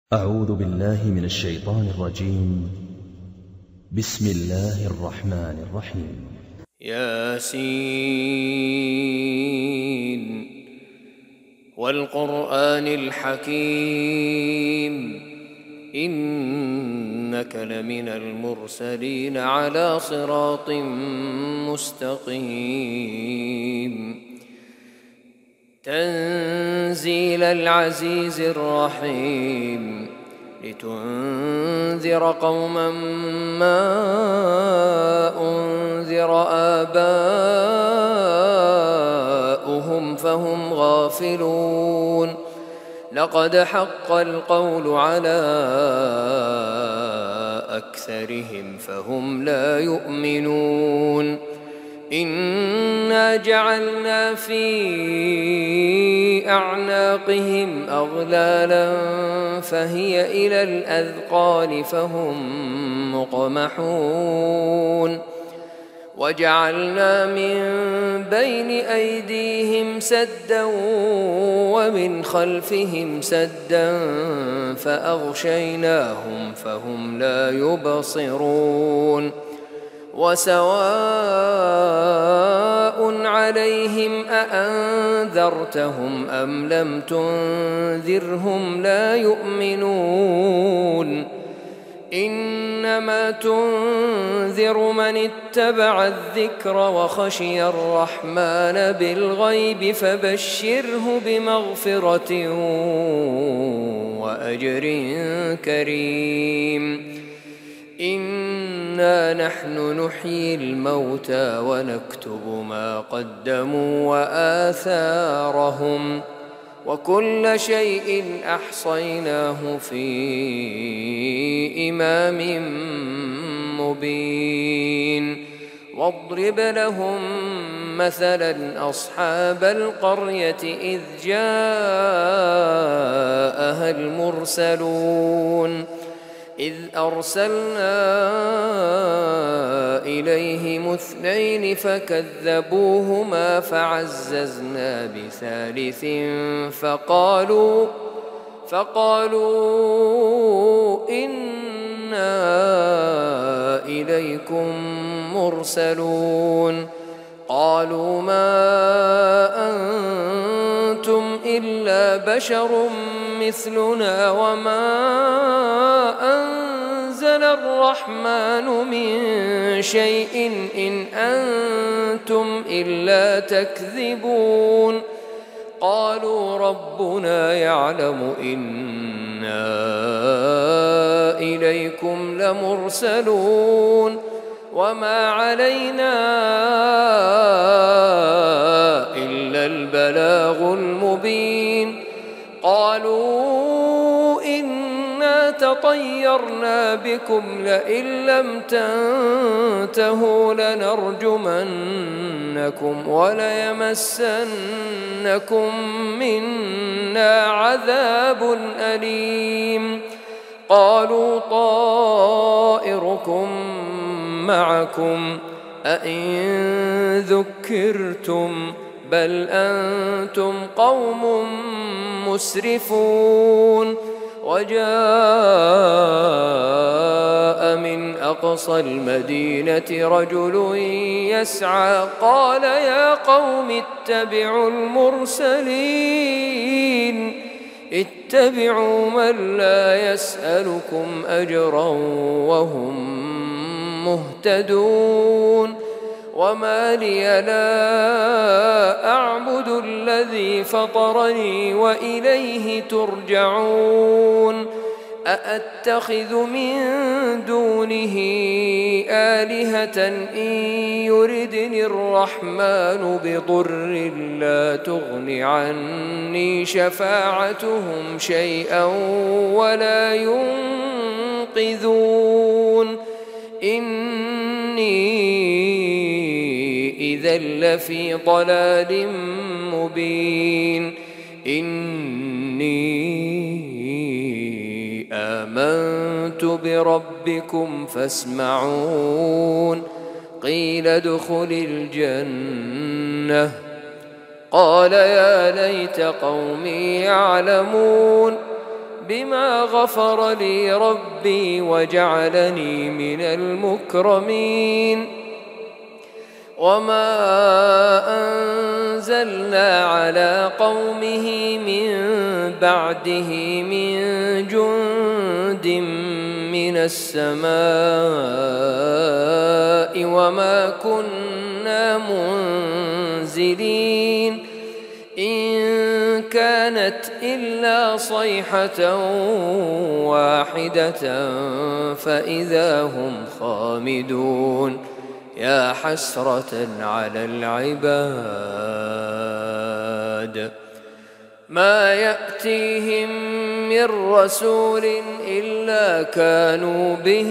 أعوذ بالله من الشيطان الرجيم. بسم الله الرحمن الرحيم. ياسين والقرآن الحكيم إنك لمن المرسلين على صراط مستقيم تنزيل العزيز الرحيم لتنذر قوما ما أنذر آباؤهم فهم غافلون لقد حق القول على أكثرهم فهم لا يؤمنون إنا جعلنا في أعناقهم أغلالا فهي إلى الأذقان فهم مقمحون وجعلنا من بين أيديهم سدا ومن خلفهم سدا فأغشيناهم فهم لا يبصرون وسواء عليهم أأنذرتهم أم لم تنذرهم لا يؤمنون إنما تنذر من اتبع الذكر وخشي الرحمن بالغيب فبشره بمغفرة وأجر كريم إنا نحن نحيي الموتى ونكتب ما قدموا وآثارهم وكل شيء أحصيناه في إمام مبين واضرب لهم مثلا أصحاب القرية إذ جاءها المرسلون إذ أرسلنا إليهم اثنين فكذبوهما فعززنا بثالث فقالوا إنا إليكم مرسلون قالوا ما أنتم إلا بشر مثلنا وما أنزل الرحمن من شيء إن أنتم إلا تكذبون قالوا ربنا يعلم إنا إليكم لمرسلون وما علينا إلا البلاغ المبين قالوا إنا تطيرنا بكم لئن لم تنتهوا لنرجمنكم وليمسنكم منا عذاب أليم قالوا طائركم معكم أئن ذكرتم بل أنتم قوم مسرفون وجاء من أقصى المدينة رجل يسعى قال يا قوم اتبعوا المرسلين اتبعوا من لا يسألكم أجرا وهم مهتدون وما لي لا أعبد الذي فطرني وإليه ترجعون أأتخذ من دونه آلهة إن يردني الرحمن بضر لا تغن عني شفاعتهم شيئا ولا ينقذون إني إذا لفي ضلال مبين إني آمنت بربكم فاسمعون قيل ادخل الجنة قال يا ليت قومي يعلمون بما غفر لي ربي وجعلني من المكرمين. وما أنزلنا على قومه من بعده من جند من السماء وما كنا منزلين إن كانت إلا صيحة واحدة فإذا هم خامدون. يا حسرة على العباد ما يأتيهم من رسول إلا كانوا به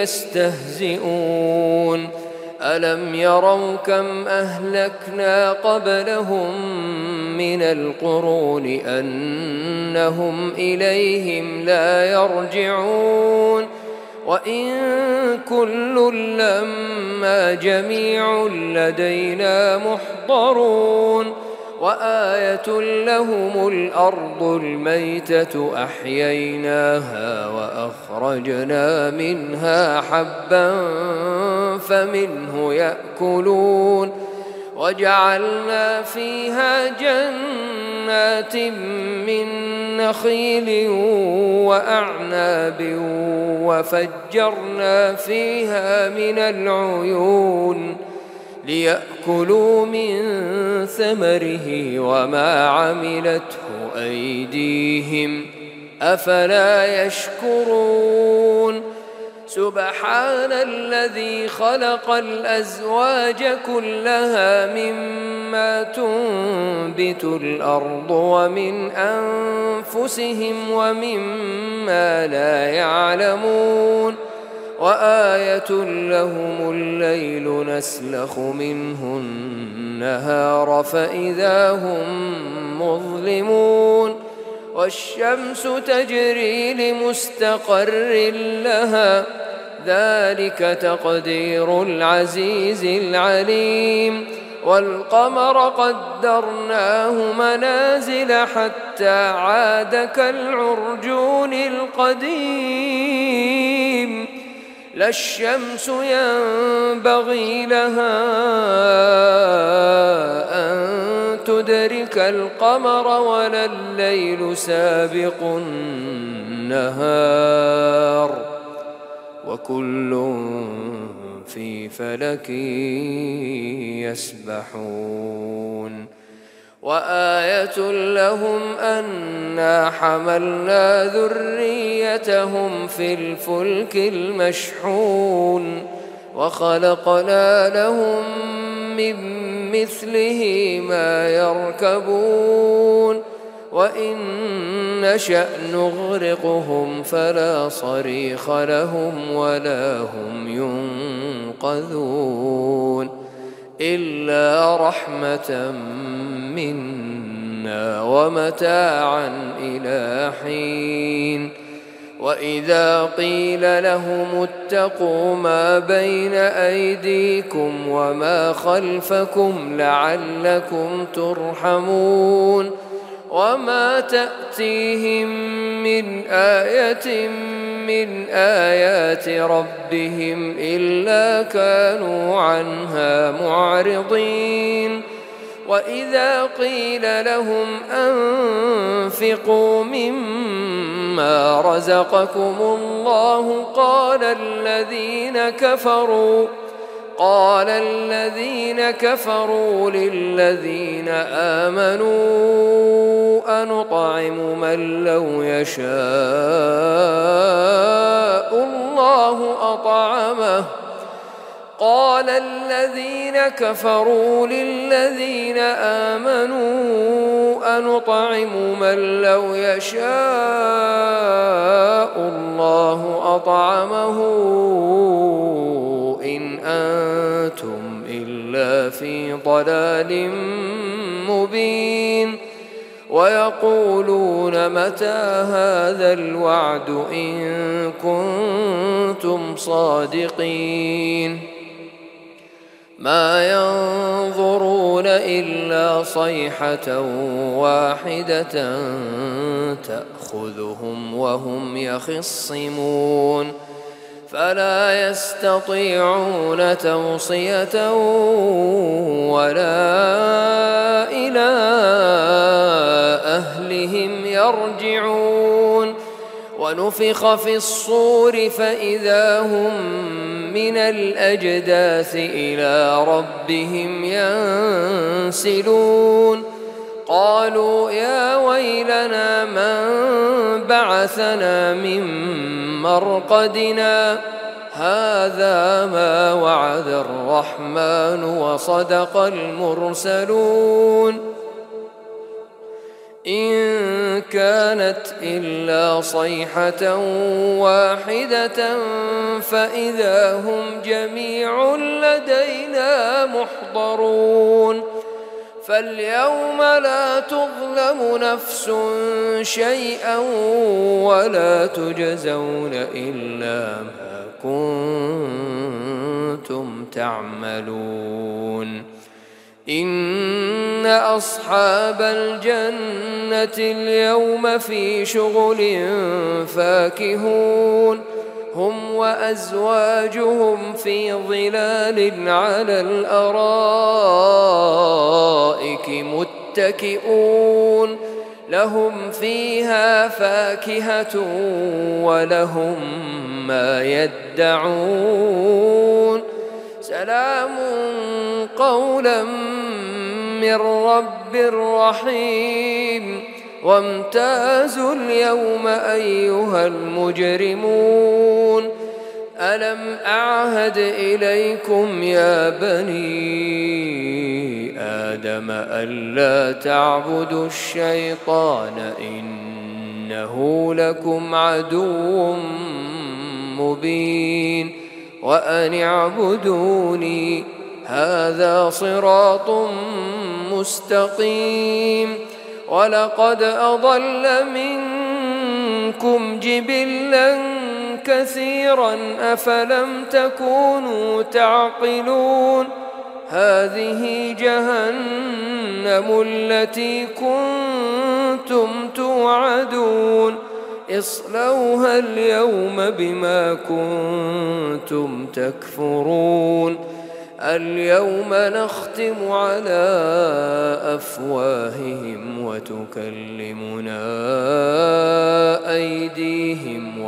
يستهزئون. ألم يروا كم أهلكنا قبلهم من القرون أنهم إليهم لا يرجعون. وإن كل لما جميع لدينا محضرون. وآية لهم الأرض الميتة أحييناها وأخرجنا منها حبا فمنه يأكلون. وجعلنا فيها جنات من نخيل وأعناب وفجرنا فيها من العيون ليأكلوا من ثمره وما عملته أيديهم أفلا يشكرون. سبحان الذي خلق الأزواج كلها مما تنبت الأرض ومن أنفسهم ومما لا يعلمون. وآية لهم الليل نسلخ منه النهار فإذا هم مظلمون. والشمس تجري لمستقر لها ذلك تقدير العزيز العليم. والقمر قدرناه منازل حتى عاد كالعرجون القديم. لا الشمس ينبغي لها أن تدرك القمر ولا الليل سابق النهار وكل في فلك يسبحون. وآية لهم أنا حملنا ذريتهم في الفلك المشحون وخلقنا لهم من مثله ما يركبون. وإن نشأ نغرقهم فلا صريخ لهم ولا هم ينقذون إلا رحمة منا ومتاعا إلى حين. وإذا قيل لهم اتقوا ما بين أيديكم وما خلفكم لعلكم ترحمون. وما تأتيهم من آية من آيات ربهم إلا كانوا عنها معرضين. وإذا قيل لهم أنفقوا مما رزقكم الله قال الذين كفروا للذين آمنوا أنطعم من لو يشاء الله أطعمه. قال الذين كفروا للذين آمنوا أنطعم من لو يشاء الله أطعمه إن أنتم إلا في ضلال مبين. ويقولون متى هذا الوعد إن كنتم صادقين. ما ينظرون إلا صيحة واحدة تأخذهم وهم يخصمون فلا يستطيعون توصية ولا إلى أهلهم يرجعون ونفخ في الصور فإذا هم من الأجداث إلى ربهم ينسلون قالوا يا ويلنا من بعثنا من مرقدنا هذا ما وعد الرحمن وصدق المرسلون إن كانت إلا صيحة واحدة فإذا هم جميع لدينا محضرون فاليوم لا تظلم نفس شيئا ولا تجزون إلا ما كنتم تعملون إن أصحاب الجنة اليوم في شغل فاكهون هم وأزواجهم في ظلال على الأرائك متكئون لهم فيها فاكهة ولهم ما يدعون سلام قولا من رب رحيم وامتازوا اليوم أيها المجرمون ألم أعهد إليكم يا بني آدم ألا تعبدوا الشيطان إنه لكم عدو مبين وأن اعبدوني هذا صراط مستقيم ولقد أضل منكم جبلا كثيرا أفلم تكونوا تعقلون هذه جهنم التي كنتم توعدون اصلوها اليوم بما كنتم تكفرون اليوم نختم على أفواههم وتكلمنا أيديهم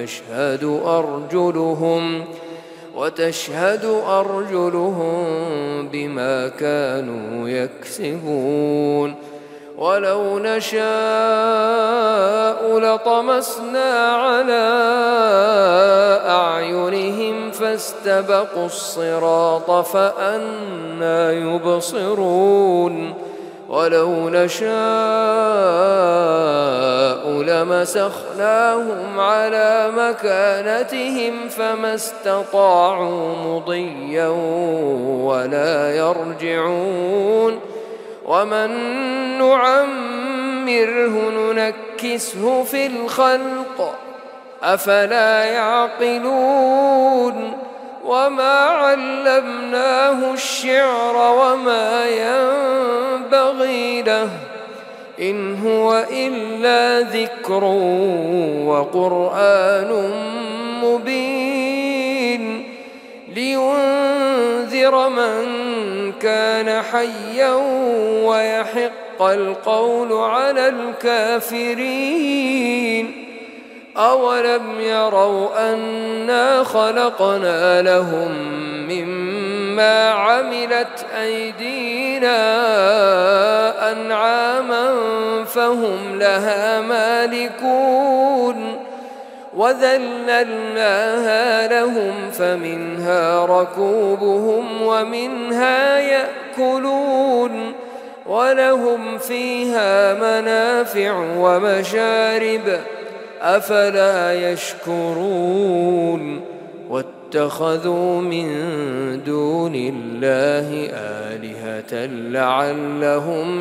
وتشهد أرجلهم بما كانوا يكسبون ولو نشاء لطمسنا على أعينهم فاستبقوا الصراط فأنى يبصرون ولو نشاء لمسخناهم على مكانتهم فما استطاعوا مضيا ولا يرجعون ومن نعمره ننكسه في الخلق أفلا يعقلون وما علمناه الشعر وما ينبغي له إن هو إلا ذكر وقرآن مبين لينذر من كان حيا ويحق القول على الكافرين أولم يروا أنا خلقنا لهم مما عملت أيدينا أنعاما فهم لها مالكون وذللناها لهم فمنها ركوبهم ومنها يأكلون ولهم فيها منافع ومشارب أفلا يشكرون واتخذوا من دون الله آلهة لعلهم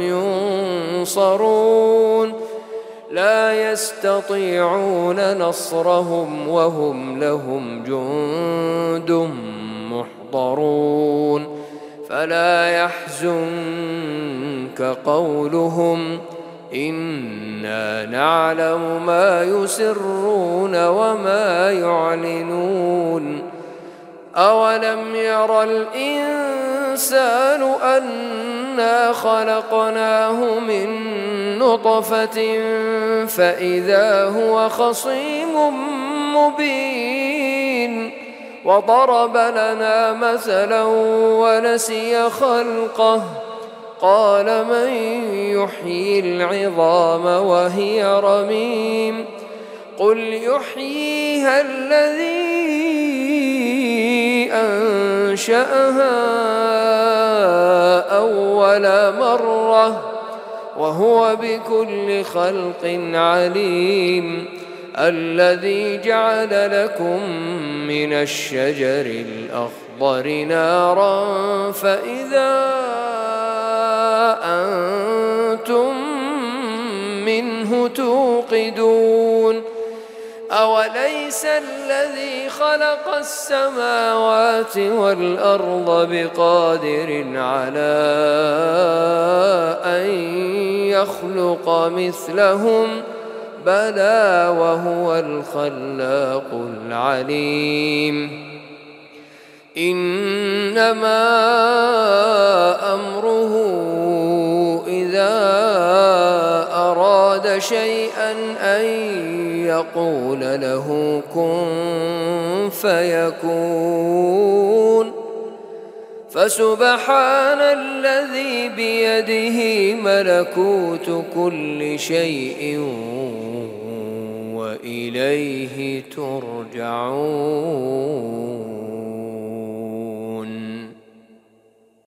ينصرون لا يستطيعون نصرهم وهم لهم جند محضرون فلا يحزنك قولهم إنا نعلم ما يسرون وما يعلنون أولم ير الإنسان أنا خلقناه من نطفة فإذا هو خصيم مبين وضرب لنا مثلا ونسي خلقه قال من يحيي العظام وهي رميم قل يحييها الذي أنشأها أول مرة وهو بكل خلق عليم الذي جعل لكم من الشجر الأخضر نارا فإذا أنتم منه توقدون أوليس الذي خلق السماوات والأرض بقادر على أن يخلق مثلهم بلى وهو الخلاق العليم إنما أمره إذا أراد شيئا أن يقول له كن فيكون فسبحان الذي بيده ملكوت كل شيء وإليه ترجعون.